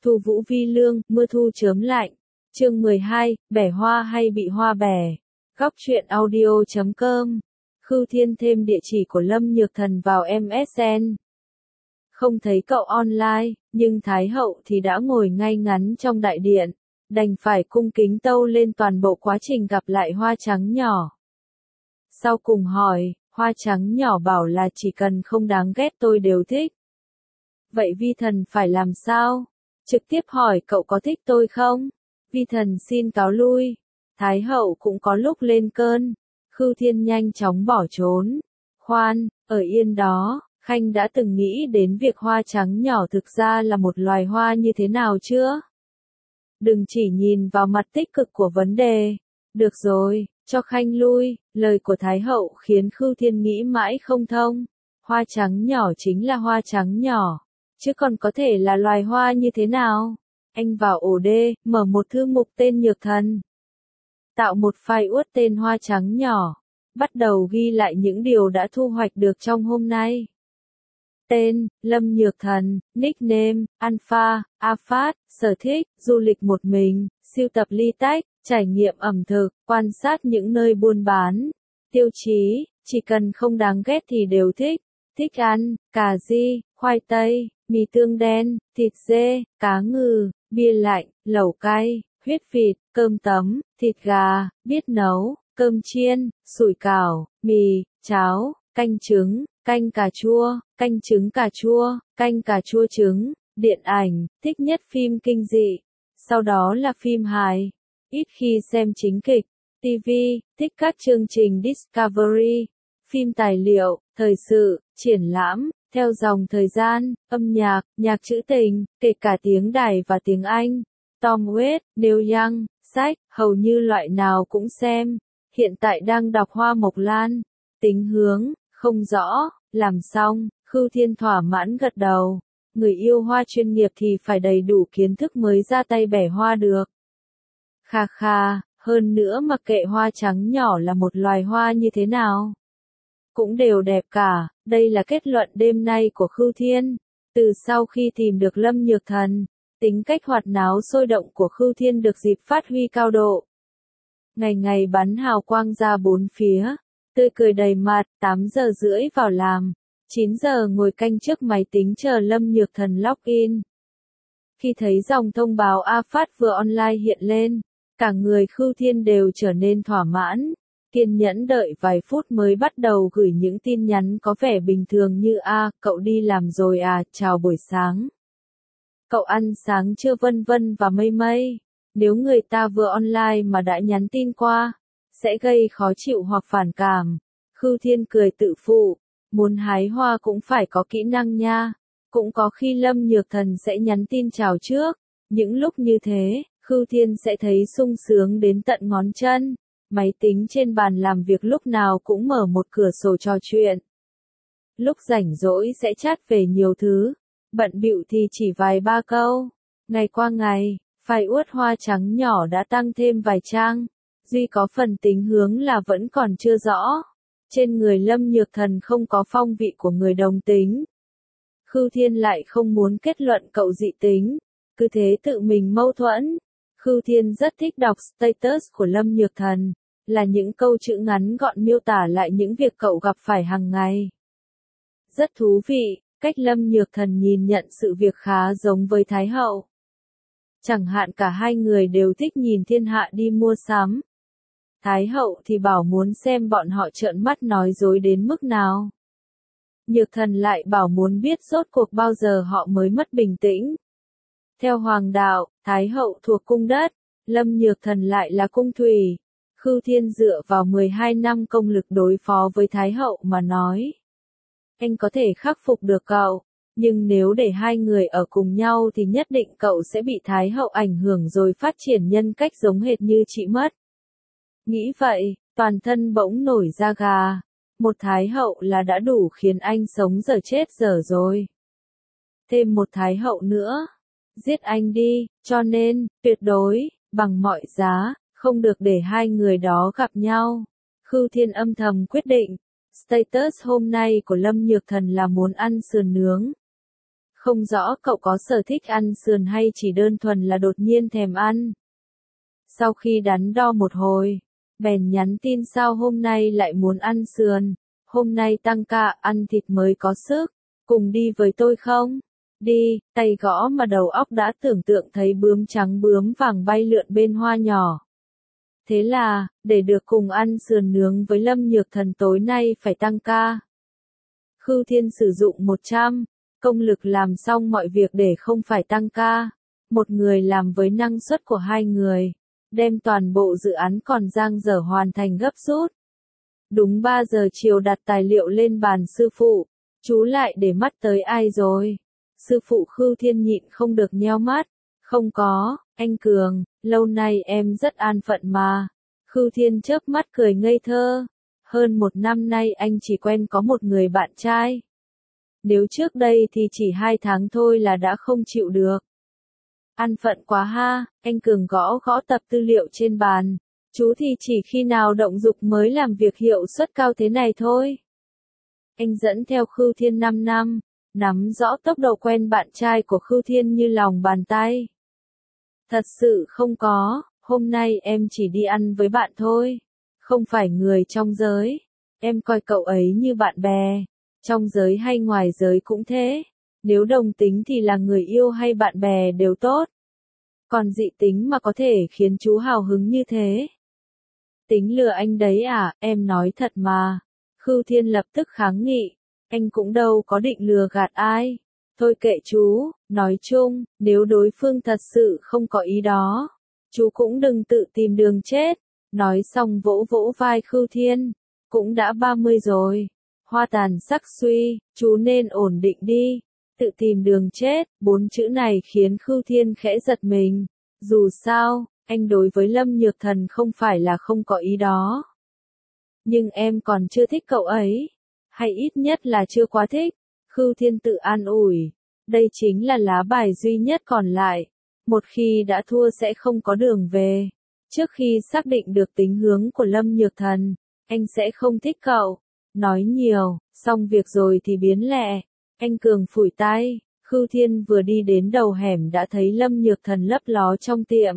Thu Vũ Vi Lương, mưa thu chớm lạnh. Chương 12, bẻ hoa hay bị hoa bẻ. Góc truyện audio.com. Khưu Thiên thêm địa chỉ của Lâm Nhược Thần vào MSN. Không thấy cậu online, nhưng Thái Hậu thì đã ngồi ngay ngắn trong đại điện, đành phải cung kính tâu lên toàn bộ quá trình gặp lại hoa trắng nhỏ. Sau cùng hỏi, hoa trắng nhỏ bảo là chỉ cần không đáng ghét tôi đều thích. Vậy Vi Thần phải làm sao? Trực tiếp hỏi cậu có thích tôi không? Vi Thần xin cáo lui. Thái Hậu cũng có lúc lên cơn. Khưu Thiên nhanh chóng bỏ trốn. Khoan, ở yên đó, Khanh đã từng nghĩ đến việc hoa trắng nhỏ thực ra là một loài hoa như thế nào chưa? Đừng chỉ nhìn vào mặt tích cực của vấn đề. Được rồi, cho Khanh lui. Lời của Thái Hậu khiến Khưu Thiên nghĩ mãi không thông. Hoa trắng nhỏ chính là hoa trắng nhỏ, chứ còn có thể là loài hoa như thế nào? Anh vào ổ đê, mở một thư mục tên Nhược Thần. Tạo một file Word tên hoa trắng nhỏ. Bắt đầu ghi lại những điều đã thu hoạch được trong hôm nay. Tên, Lâm Nhược Thần, nickname, Alpha, Afat, sở thích, du lịch một mình, sưu tập ly tách, trải nghiệm ẩm thực, quan sát những nơi buôn bán. Tiêu chí, chỉ cần không đáng ghét thì đều thích. Thích ăn, cà ri, khoai tây, mì tương đen, thịt dê, cá ngừ, bia lạnh, lẩu cay, huyết vịt, cơm tấm, thịt gà, biết nấu, cơm chiên, sủi cảo, mì, cháo, canh trứng, canh cà chua, canh trứng cà chua, canh cà chua trứng, điện ảnh, thích nhất phim kinh dị, sau đó là phim hài, ít khi xem chính kịch, TV, thích các chương trình Discovery, phim tài liệu, thời sự, triển lãm, theo dòng thời gian, âm nhạc, nhạc trữ tình, kể cả tiếng đài và tiếng Anh, Tom Waits, Neil Young, sách, hầu như loại nào cũng xem. Hiện tại đang đọc Hoa Mộc Lan. Tính hướng, không rõ, làm xong, Khưu Thiên thỏa mãn gật đầu. Người yêu hoa chuyên nghiệp thì phải đầy đủ kiến thức mới ra tay bẻ hoa được. Kha kha, hơn nữa mặc kệ hoa trắng nhỏ là một loài hoa như thế nào, cũng đều đẹp cả. Đây là kết luận đêm nay của Khưu Thiên. Từ sau khi tìm được Lâm Nhược Thần, tính cách hoạt náo sôi động của Khưu Thiên được dịp phát huy cao độ. Ngày ngày bắn hào quang ra bốn phía, tươi cười đầy mặt. 8 giờ rưỡi vào làm, 9 giờ ngồi canh trước máy tính chờ Lâm Nhược Thần login. Khi thấy dòng thông báo Afat vừa online hiện lên, cả người Khưu Thiên đều trở nên thỏa mãn. Kiên nhẫn đợi vài phút mới bắt đầu gửi những tin nhắn có vẻ bình thường như cậu đi làm rồi à, chào buổi sáng. Cậu ăn sáng chưa vân vân và mây mây. Nếu người ta vừa online mà đã nhắn tin qua, sẽ gây khó chịu hoặc phản cảm. Khưu Thiên cười tự phụ, muốn hái hoa cũng phải có kỹ năng nha. Cũng có khi Lâm Nhược Thần sẽ nhắn tin chào trước. Những lúc như thế, Khưu Thiên sẽ thấy sung sướng đến tận ngón chân. Máy tính trên bàn làm việc lúc nào cũng mở một cửa sổ trò chuyện. Lúc rảnh rỗi sẽ chat về nhiều thứ, bận bịu thì chỉ vài ba câu. Ngày qua ngày, file Word hoa trắng nhỏ đã tăng thêm vài trang, duy có phần tính hướng là vẫn còn chưa rõ. Trên người Lâm Nhược Thần không có phong vị của người đồng tính. Khưu Thiên lại không muốn kết luận cậu dị tính, cứ thế tự mình mâu thuẫn. Khưu Thiên rất thích đọc status của Lâm Nhược Thần, là những câu chữ ngắn gọn miêu tả lại những việc cậu gặp phải hàng ngày. Rất thú vị, cách Lâm Nhược Thần nhìn nhận sự việc khá giống với Thái Hậu. Chẳng hạn cả hai người đều thích nhìn thiên hạ đi mua sắm. Thái Hậu thì bảo muốn xem bọn họ trợn mắt nói dối đến mức nào. Nhược Thần lại bảo muốn biết rốt cuộc bao giờ họ mới mất bình tĩnh. Theo Hoàng đạo, Thái Hậu thuộc cung đất, Lâm Nhược Thần lại là cung thủy. Khưu Thiên dựa vào 12 năm công lực đối phó với Thái Hậu mà nói. Anh có thể khắc phục được cậu, nhưng nếu để hai người ở cùng nhau thì nhất định cậu sẽ bị Thái Hậu ảnh hưởng rồi phát triển nhân cách giống hệt như chị mất. Nghĩ vậy, toàn thân bỗng nổi da gà. Một Thái Hậu là đã đủ khiến anh sống dở chết dở rồi. Thêm một Thái Hậu nữa, giết anh đi, cho nên, tuyệt đối, bằng mọi giá, không được để hai người đó gặp nhau. Khưu Thiên âm thầm quyết định. Status hôm nay của Lâm Nhược Thần là muốn ăn sườn nướng. Không rõ cậu có sở thích ăn sườn hay chỉ đơn thuần là đột nhiên thèm ăn. Sau khi đắn đo một hồi, bèn nhắn tin sao hôm nay lại muốn ăn sườn, hôm nay tăng ca ăn thịt mới có sức, cùng đi với tôi không? Đi, tay gõ mà đầu óc đã tưởng tượng thấy bướm trắng bướm vàng bay lượn bên hoa nhỏ. Thế là, để được cùng ăn sườn nướng với Lâm Nhược Thần tối nay phải tăng ca. Khưu Thiên sử dụng 100 công lực làm xong mọi việc để không phải tăng ca. Một người làm với năng suất của hai người, đem toàn bộ dự án còn dang dở hoàn thành gấp rút. Đúng 3 giờ chiều đặt tài liệu lên bàn sư phụ, chú lại để mắt tới ai rồi? Sư phụ Khưu Thiên nhịn không được nheo mắt. Không có, anh Cường, lâu nay em rất an phận mà. Khưu Thiên chớp mắt cười ngây thơ. Hơn 1 năm nay anh chỉ quen có một người bạn trai. Nếu trước đây thì chỉ 2 tháng thôi là đã không chịu được. An phận quá ha, anh Cường gõ gõ tập tư liệu trên bàn. Chú thì chỉ khi nào động dục mới làm việc hiệu suất cao thế này thôi. Anh dẫn theo Khưu Thiên 5 năm, nắm rõ tốc độ quen bạn trai của Khưu Thiên như lòng bàn tay. Thật sự không có, hôm nay em chỉ đi ăn với bạn thôi. Không phải người trong giới. Em coi cậu ấy như bạn bè. Trong giới hay ngoài giới cũng thế. Nếu đồng tính thì là người yêu hay bạn bè đều tốt. Còn dị tính mà có thể khiến chú hào hứng như thế. Tính lừa anh đấy à, em nói thật mà. Khưu Thiên lập tức kháng nghị. Anh cũng đâu có định lừa gạt ai. Thôi kệ chú, nói chung, nếu đối phương thật sự không có ý đó, chú cũng đừng tự tìm đường chết. Nói xong vỗ vỗ vai Khưu Thiên. Cũng đã 30 rồi. Hoa tàn sắc suy, chú nên ổn định đi. Tự tìm đường chết, 4 chữ này khiến Khưu Thiên khẽ giật mình. Dù sao, anh đối với Lâm Nhược Thần không phải là không có ý đó. Nhưng em còn chưa thích cậu ấy. Hay ít nhất là chưa quá thích. Khưu Thiên tự an ủi. Đây chính là lá bài duy nhất còn lại. Một khi đã thua sẽ không có đường về. Trước khi xác định được tính hướng của Lâm Nhược Thần, anh sẽ không thích cậu. Nói nhiều, xong việc rồi thì biến lẹ. Anh Cường phủi tay. Khưu Thiên vừa đi đến đầu hẻm đã thấy Lâm Nhược Thần lấp ló trong tiệm.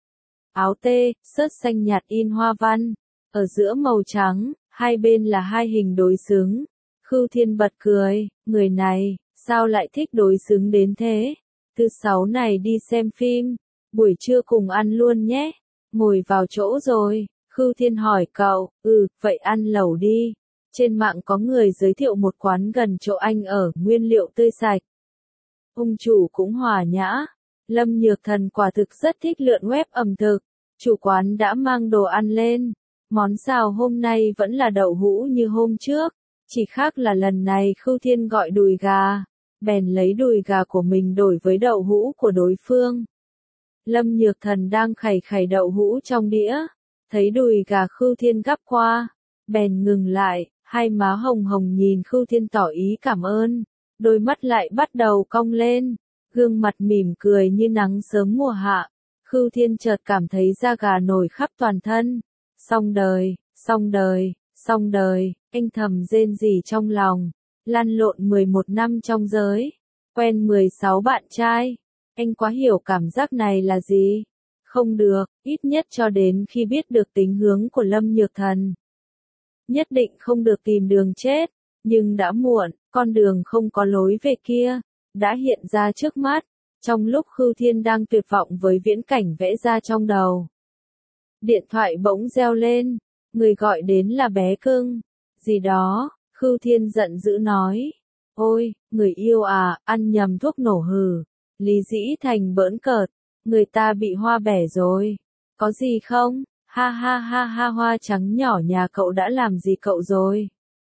Áo tê, sớt xanh nhạt in hoa văn. Ở giữa màu trắng, hai bên là hai hình đối xứng. Khưu Thiên bật cười, người này, sao lại thích đối xứng đến thế? Thứ 6 này đi xem phim, buổi trưa cùng ăn luôn nhé. Ngồi vào chỗ rồi, Khưu Thiên hỏi cậu, vậy ăn lẩu đi. Trên mạng có người giới thiệu một quán gần chỗ anh ở, nguyên liệu tươi sạch. Ông chủ cũng hòa nhã. Lâm Nhược Thần quả thực rất thích lượn web ẩm thực. Chủ quán đã mang đồ ăn lên. Món xào hôm nay vẫn là đậu hũ như hôm trước. Chỉ khác là lần này Khưu Thiên gọi đùi gà. Bèn lấy đùi gà của mình đổi với đậu hũ của đối phương. Lâm Nhược Thần đang khảy khảy đậu hũ trong đĩa. Thấy đùi gà Khưu Thiên gắp qua. Bèn ngừng lại, hai má hồng hồng nhìn Khưu Thiên tỏ ý cảm ơn. Đôi mắt lại bắt đầu cong lên. Gương mặt mỉm cười như nắng sớm mùa hạ. Khưu Thiên chợt cảm thấy da gà nổi khắp toàn thân. Xong đời, xong đời, xong đời, anh thầm rên rỉ trong lòng. Lăn lộn 11 năm trong giới. Quen 16 bạn trai. Anh quá hiểu cảm giác này là gì. Không được, ít nhất cho đến khi biết được tính hướng của Lâm Nhược Thần. Nhất định không được tìm đường chết. Nhưng đã muộn, con đường không có lối về kia. Đã hiện ra trước mắt. Trong lúc Khưu Thiên đang tuyệt vọng với viễn cảnh vẽ ra trong đầu. Điện thoại bỗng reo lên. Người gọi đến là bé cưng. Gì đó, Khưu Thiên giận dữ nói. Ôi, người yêu à, ăn nhầm thuốc nổ hừ. Lý Dĩ Thành bỡn cợt. Người ta bị hoa bẻ rồi. Có gì không? Ha ha ha ha, hoa trắng nhỏ nhà cậu đã làm gì cậu rồi?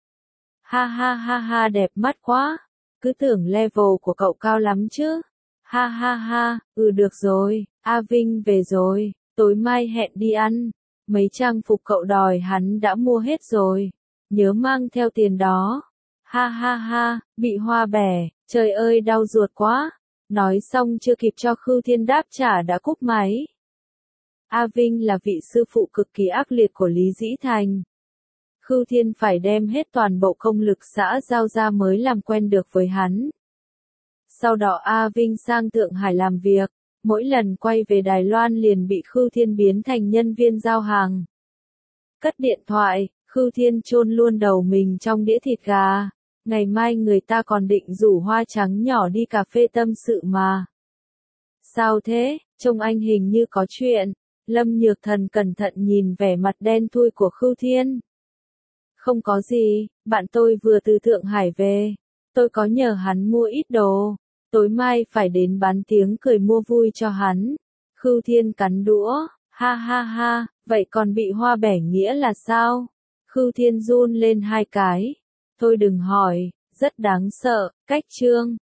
Ha ha ha ha, đẹp mắt quá. Cứ tưởng level của cậu cao lắm chứ. Ha ha ha, được rồi, A Vinh về rồi, tối mai hẹn đi ăn. Mấy trang phục cậu đòi hắn đã mua hết rồi. Nhớ mang theo tiền đó. Ha ha ha, bị hoa bẻ, trời ơi đau ruột quá. Nói xong chưa kịp cho Khưu Thiên đáp trả đã cúp máy. A Vinh là vị sư phụ cực kỳ ác liệt của Lý Dĩ Thành. Khưu Thiên phải đem hết toàn bộ công lực xã giao ra mới làm quen được với hắn. Sau đó A Vinh sang Thượng Hải làm việc, mỗi lần quay về Đài Loan liền bị Khưu Thiên biến thành nhân viên giao hàng. Cất điện thoại, Khưu Thiên chôn luôn đầu mình trong đĩa thịt gà. Ngày mai người ta còn định rủ Hoa Trắng nhỏ đi cà phê tâm sự mà. Sao thế, trông anh hình như có chuyện. Lâm Nhược Thần cẩn thận nhìn vẻ mặt đen thui của Khưu Thiên. Không có gì, bạn tôi vừa từ Thượng Hải về. Tôi có nhờ hắn mua ít đồ. Tối mai phải đến bán tiếng cười mua vui cho hắn. Khưu Thiên cắn đũa, ha ha ha, vậy còn bị hoa bẻ nghĩa là sao? Khưu Thiên run lên hai cái. Thôi đừng hỏi, rất đáng sợ, cách chương.